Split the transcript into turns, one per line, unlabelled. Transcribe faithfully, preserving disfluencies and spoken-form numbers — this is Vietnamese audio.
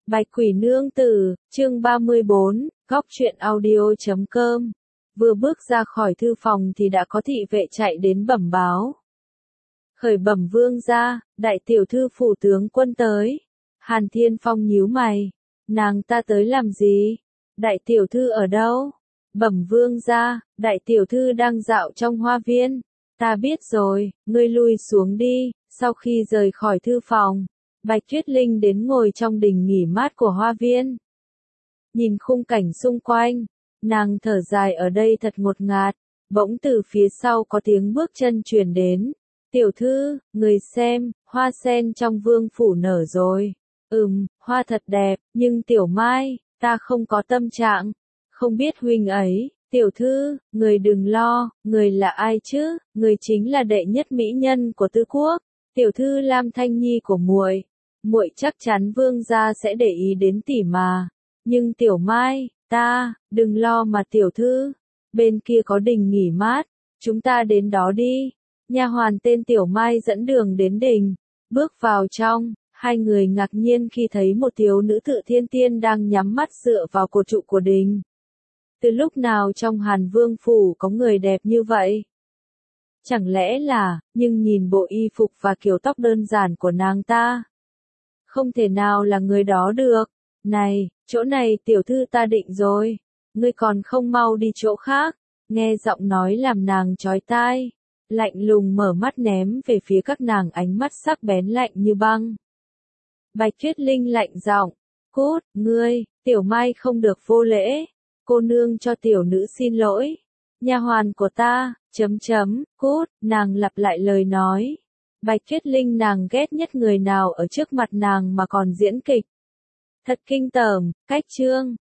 Bạch Quỷ Nương Tử, chương ba mươi bốn, góc truyện audio chấm com. Vừa bước ra khỏi thư phòng thì đã có thị vệ chạy đến bẩm báo. Khởi bẩm vương gia, đại tiểu thư phủ tướng quân tới. Hàn Thiên Phong nhíu mày. Nàng ta tới làm gì? Đại tiểu thư ở đâu? Bẩm vương gia, đại tiểu thư đang dạo trong hoa viên. Ta biết rồi, ngươi lui xuống đi. Sau khi rời khỏi thư phòng, Bạch Tuyết Linh đến ngồi trong đình nghỉ mát của hoa viên. Nhìn khung cảnh xung quanh, nàng thở dài ở đây thật ngột ngạt, bỗng từ phía sau có tiếng bước chân truyền đến. Tiểu thư, người xem, hoa sen trong vương phủ nở rồi. Ừm, hoa thật đẹp, nhưng tiểu mai, ta không có tâm trạng. Không biết huynh ấy, tiểu thư, người đừng lo, người là ai chứ, người chính là đệ nhất mỹ nhân của Tư Quốc. Tiểu thư Lam Thanh Nhi của muội, muội chắc chắn vương gia sẽ để ý đến tỷ mà. Nhưng tiểu mai, ta, đừng lo mà tiểu thư. Bên kia có đình nghỉ mát, chúng ta đến đó đi. Nha hoàn tên Tiểu Mai dẫn đường đến đình, bước vào trong, hai người ngạc nhiên khi thấy một thiếu nữ tự thiên tiên đang nhắm mắt dựa vào cột trụ của đình. Từ lúc nào trong Hàn Vương phủ có người đẹp như vậy? Chẳng lẽ là, nhưng nhìn bộ y phục và kiểu tóc đơn giản của nàng ta, không thể nào là người đó được. Này, chỗ này tiểu thư ta định rồi, ngươi còn không mau đi chỗ khác. Nghe giọng nói làm nàng chói tai, lạnh lùng mở mắt ném về phía các nàng ánh mắt sắc bén lạnh như băng. Bạch Tuyết Linh lạnh giọng, cút, ngươi, tiểu mai không được vô lễ, cô nương cho tiểu nữ xin lỗi. Nha hoàn của ta, chấm chấm, cút, nàng lặp lại lời nói. Bạch Tuyết Linh nàng ghét nhất người nào ở trước mặt nàng mà còn diễn kịch. Thật kinh tởm, cách chương.